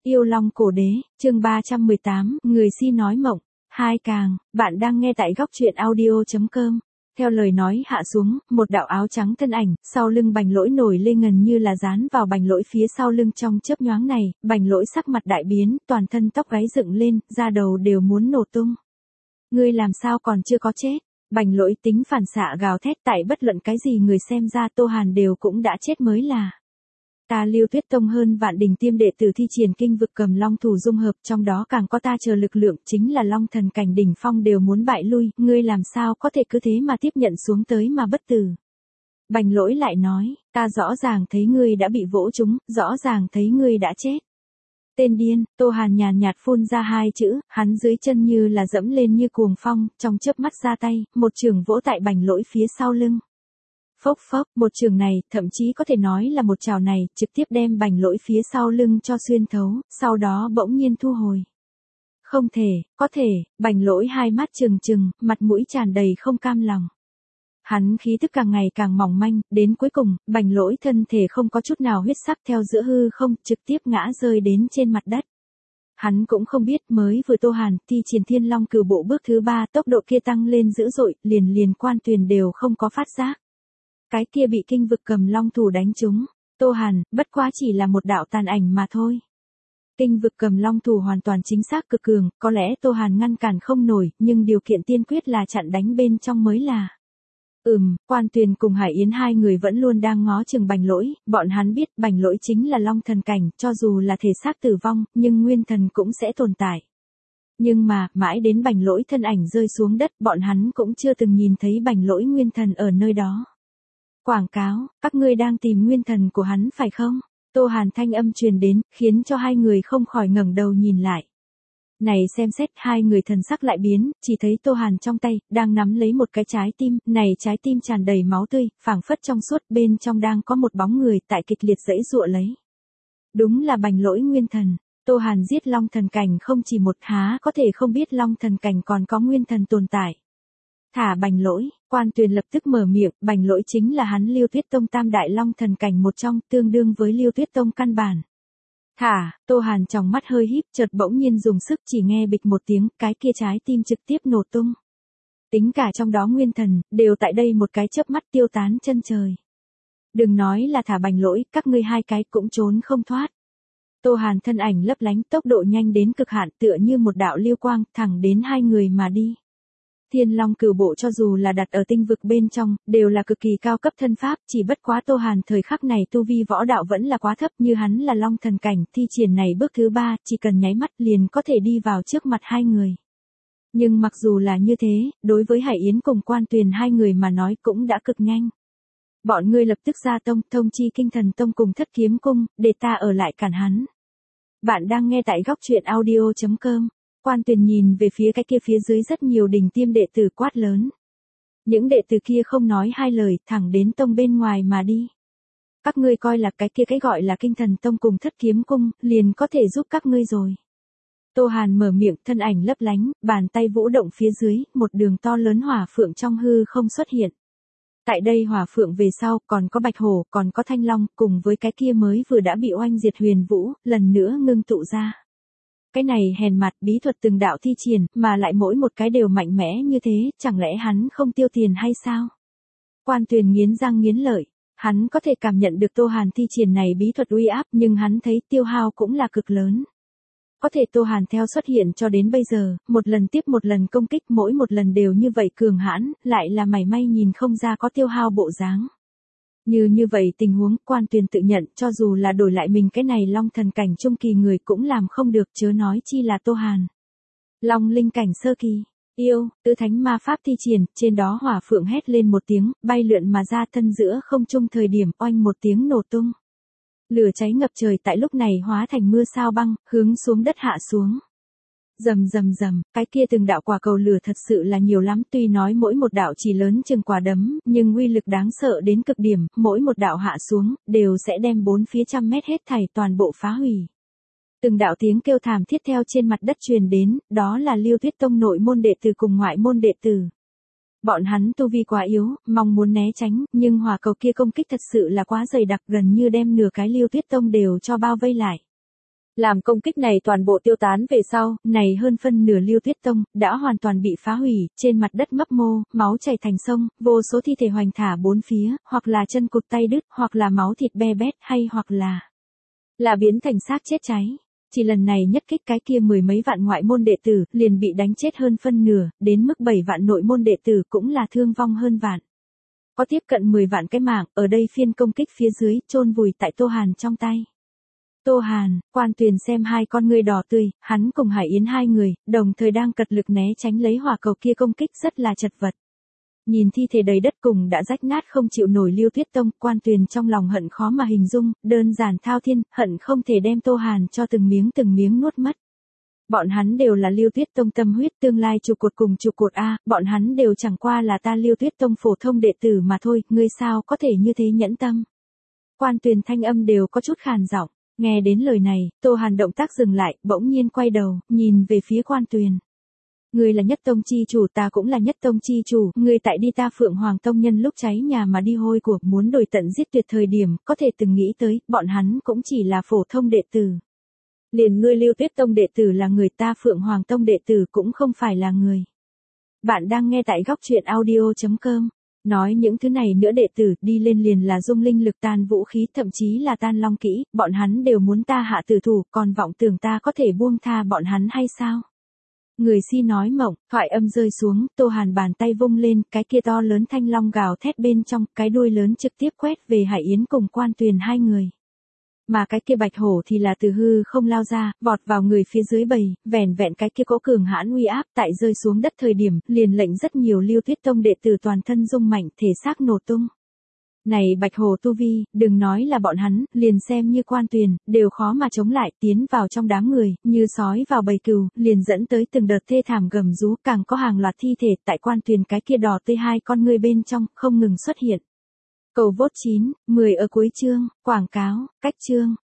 Yêu Long Cổ Đế, chương 318, người si nói mộng. Hai càng, bạn đang nghe tại góc truyện audio.com. Theo lời nói hạ xuống, một đạo áo trắng thân ảnh, sau lưng Bành Lỗi nổi lên ngần như là dán vào Bành Lỗi phía sau lưng trong chớp nhoáng này, Bành Lỗi sắc mặt đại biến, toàn thân tóc gáy dựng lên, da đầu đều muốn nổ tung. Ngươi làm sao còn chưa có chết? Bành Lỗi tính phản xạ gào thét, tại bất luận cái gì người xem ra Tô Hàn đều cũng đã chết mới là. Ta Lưu Tuyết Tông hơn vạn đỉnh tiêm đệ tử thi triển kinh vực cầm long thủ dung hợp, trong đó càng có ta chờ lực lượng, chính là long thần cảnh đỉnh phong đều muốn bại lui, ngươi làm sao có thể cứ thế mà tiếp nhận xuống tới mà bất tử. Bành Lỗi lại nói, ta rõ ràng thấy ngươi đã bị vỗ trúng, rõ ràng thấy ngươi đã chết. Tên điên, Tô Hàn nhàn nhạt phun ra hai chữ, hắn dưới chân như là dẫm lên như cuồng phong, trong chớp mắt ra tay, một chưởng vỗ tại Bành Lỗi phía sau lưng. Phốc phốc, một trường này, thậm chí có thể nói là một chảo này, trực tiếp đem Bành Lỗi phía sau lưng cho xuyên thấu, sau đó bỗng nhiên thu hồi. Không thể, có thể, Bành Lỗi hai mắt trừng trừng, mặt mũi tràn đầy không cam lòng. Hắn khí tức càng ngày càng mỏng manh, đến cuối cùng, Bành Lỗi thân thể không có chút nào huyết sắc theo giữa hư không, trực tiếp ngã rơi đến trên mặt đất. Hắn cũng không biết mới vừa Tô Hàn thi triển Thiên Long Cửu Bộ bước thứ 3 tốc độ kia tăng lên dữ dội, liền Quan Tuyền đều không có phát giác. Cái kia bị kinh vực cầm long thủ đánh trúng, Tô Hàn, bất quá chỉ là một đạo tàn ảnh mà thôi. Kinh vực cầm long thủ hoàn toàn chính xác cực cường, có lẽ Tô Hàn ngăn cản không nổi, nhưng điều kiện tiên quyết là chặn đánh bên trong mới là. Quan Tuyền cùng Hải Yến hai người vẫn luôn đang ngó chừng Bành Lỗi, bọn hắn biết Bành Lỗi chính là long thần cảnh, cho dù là thể xác tử vong, nhưng nguyên thần cũng sẽ tồn tại. Nhưng mà, mãi đến Bành Lỗi thân ảnh rơi xuống đất, bọn hắn cũng chưa từng nhìn thấy Bành Lỗi nguyên thần ở nơi đó. Quảng cáo, các ngươi đang tìm nguyên thần của hắn phải không? Tô Hàn thanh âm truyền đến, khiến cho hai người không khỏi ngẩng đầu nhìn lại. Này xem xét hai người thần sắc lại biến, chỉ thấy Tô Hàn trong tay, đang nắm lấy một cái trái tim, này trái tim tràn đầy máu tươi, phảng phất trong suốt, bên trong đang có một bóng người tại kịch liệt giãy giụa lấy. Đúng là Bành Lỗi nguyên thần, Tô Hàn giết long thần cảnh không chỉ một, há có thể không biết long thần cảnh còn có nguyên thần tồn tại. Thả Bành Lỗi, Quan Tuyền lập tức mở miệng, Bành Lỗi chính là hắn Lưu Tuyết Tông tam đại long thần cảnh một trong, tương đương với Lưu Tuyết Tông căn bản. Thả, Tô Hàn trong mắt hơi híp, chợt bỗng nhiên dùng sức, chỉ nghe bịch một tiếng, cái kia trái tim trực tiếp nổ tung. Tính cả trong đó nguyên thần, đều tại đây một cái chớp mắt tiêu tán chân trời. Đừng nói là thả Bành Lỗi, các ngươi hai cái cũng trốn không thoát. Tô Hàn thân ảnh lấp lánh, tốc độ nhanh đến cực hạn, tựa như một đạo lưu quang, thẳng đến hai người mà đi. Thiên Long Cửu Bộ cho dù là đặt ở tinh vực bên trong, đều là cực kỳ cao cấp thân pháp, chỉ bất quá Tô Hàn thời khắc này tu vi võ đạo vẫn là quá thấp, như hắn là long thần cảnh, thi triển này bước thứ 3, chỉ cần nháy mắt liền có thể đi vào trước mặt hai người. Nhưng mặc dù là như thế, đối với Hải Yến cùng Quan Tuyền hai người mà nói cũng đã cực nhanh. Bọn ngươi lập tức ra tông, thông chi Kinh Thần Tông cùng Thất Kiếm Cung, để ta ở lại cản hắn. Bạn đang nghe tại góc truyện audio.com. Quan Tuyền nhìn về phía cái kia phía dưới rất nhiều đỉnh tiêm đệ tử quát lớn. Những đệ tử kia không nói hai lời, thẳng đến tông bên ngoài mà đi. Các ngươi coi là cái kia cái gọi là Kinh Thần Tông cùng Thất Kiếm Cung, liền có thể giúp các ngươi rồi. Tô Hàn mở miệng, thân ảnh lấp lánh, bàn tay vũ động phía dưới, một đường to lớn hỏa phượng trong hư không xuất hiện. Tại đây hỏa phượng về sau, còn có bạch hổ, còn có thanh long, cùng với cái kia mới vừa đã bị oanh diệt huyền vũ, lần nữa ngưng tụ ra. Cái này hèn mặt bí thuật từng đạo thi triển, mà lại mỗi một cái đều mạnh mẽ như thế, chẳng lẽ hắn không tiêu tiền hay sao? Quan Tuyền nghiến răng nghiến lợi, hắn có thể cảm nhận được Tô Hàn thi triển này bí thuật uy áp, nhưng hắn thấy tiêu hao cũng là cực lớn. Có thể Tô Hàn theo xuất hiện cho đến bây giờ, một lần tiếp một lần công kích, mỗi một lần đều như vậy cường hãn, lại là mảy may nhìn không ra có tiêu hao bộ dáng. Như vậy tình huống, Quan Tuyền tự nhận, cho dù là đổi lại mình cái này long thần cảnh trung kỳ người cũng làm không được, chớ nói chi là Tô Hàn. Long linh cảnh sơ kỳ, yêu, tứ thánh ma pháp thi triển, trên đó hỏa phượng hét lên một tiếng, bay lượn mà ra thân giữa không trung thời điểm, oanh một tiếng nổ tung. Lửa cháy ngập trời tại lúc này hóa thành mưa sao băng, hướng xuống đất hạ xuống. Rầm rầm rầm, cái kia từng đạo quả cầu lửa thật sự là nhiều lắm, tuy nói mỗi một đạo chỉ lớn chừng quả đấm, nhưng uy lực đáng sợ đến cực điểm, mỗi một đạo hạ xuống, đều sẽ đem bốn phía trăm mét hết thảy toàn bộ phá hủy. Từng đạo tiếng kêu thảm thiết theo trên mặt đất truyền đến, đó là Lưu Tuyết Tông nội môn đệ tử cùng ngoại môn đệ tử. Bọn hắn tu vi quá yếu, mong muốn né tránh, nhưng hỏa cầu kia công kích thật sự là quá dày đặc, gần như đem nửa cái Lưu Tuyết Tông đều cho bao vây lại. Làm công kích này toàn bộ tiêu tán về sau, này hơn phân nửa Liêu Tuyết Tông, đã hoàn toàn bị phá hủy, trên mặt đất mấp mô, máu chảy thành sông, vô số thi thể hoành thả bốn phía, hoặc là chân cụt tay đứt, hoặc là máu thịt be bét, hay hoặc là biến thành xác chết cháy. Chỉ lần này nhất kích cái kia mười mấy vạn ngoại môn đệ tử, liền bị đánh chết hơn phân nửa, đến mức 7 vạn nội môn đệ tử cũng là thương vong hơn vạn. Có tiếp cận 10 vạn cái mạng, ở đây phiên công kích phía dưới, chôn vùi tại Tô Hàn trong tay. Tô Hàn, Quan Tuyền xem hai con ngươi đỏ tươi, hắn cùng Hải Yến hai người, đồng thời đang cật lực né tránh lấy hỏa cầu kia công kích rất là chật vật. Nhìn thi thể đầy đất cùng đã rách nát không chịu nổi Liêu Tuyết Tông, Quan Tuyền trong lòng hận khó mà hình dung, đơn giản thao thiên, hận không thể đem Tô Hàn cho từng miếng nuốt mất. Bọn hắn đều là Liêu Tuyết Tông tâm huyết tương lai trụ cột cùng trụ cột A, bọn hắn đều chẳng qua là ta Liêu Tuyết Tông phổ thông đệ tử mà thôi, ngươi sao có thể như thế nhẫn tâm. Quan Tuyền thanh âm đều có chút khàn giọng, nghe đến lời này, Tô Hàn động tác dừng lại, bỗng nhiên quay đầu, nhìn về phía Quan Tuyền. Ngươi là Nhất Tông chi chủ, ta cũng là Nhất Tông chi chủ, ngươi tại đi ta Phượng Hoàng Tông nhân lúc cháy nhà mà đi hôi của, muốn đổi tận giết tuyệt thời điểm, có thể từng nghĩ tới, bọn hắn cũng chỉ là phổ thông đệ tử. Liền ngươi Liêu Tuyết Tông đệ tử là người, ta Phượng Hoàng Tông đệ tử cũng không phải là người. Bạn đang nghe tại góc truyện audio.com. Nói những thứ này nữa đệ tử đi lên liền là dung linh lực tan vũ khí, thậm chí là tan long kỹ, bọn hắn đều muốn ta hạ tử thủ, còn vọng tưởng ta có thể buông tha bọn hắn hay sao? Người si nói mộng, thoại âm rơi xuống, Tô Hàn bàn tay vung lên, cái kia to lớn thanh long gào thét bên trong, cái đuôi lớn trực tiếp quét về Hải Yến cùng Quan Tuyền hai người. Mà cái kia bạch hổ thì là từ hư không lao ra, vọt vào người phía dưới bầy, vẻn vẹn cái kia cỗ cường hãn uy áp tại rơi xuống đất thời điểm, liền lệnh rất nhiều Liêu Tuyết Tông đệ tử toàn thân rung mạnh, thể xác nổ tung. Này bạch hổ tu vi, đừng nói là bọn hắn, liền xem như Quan Tuyền, đều khó mà chống lại, tiến vào trong đám người, như sói vào bầy cừu, liền dẫn tới từng đợt thê thảm gầm rú, càng có hàng loạt thi thể tại Quan Tuyền cái kia đỏ tươi hai con ngươi bên trong, không ngừng xuất hiện. Cầu vote 9, 10 ở cuối chương, quảng cáo, cách chương.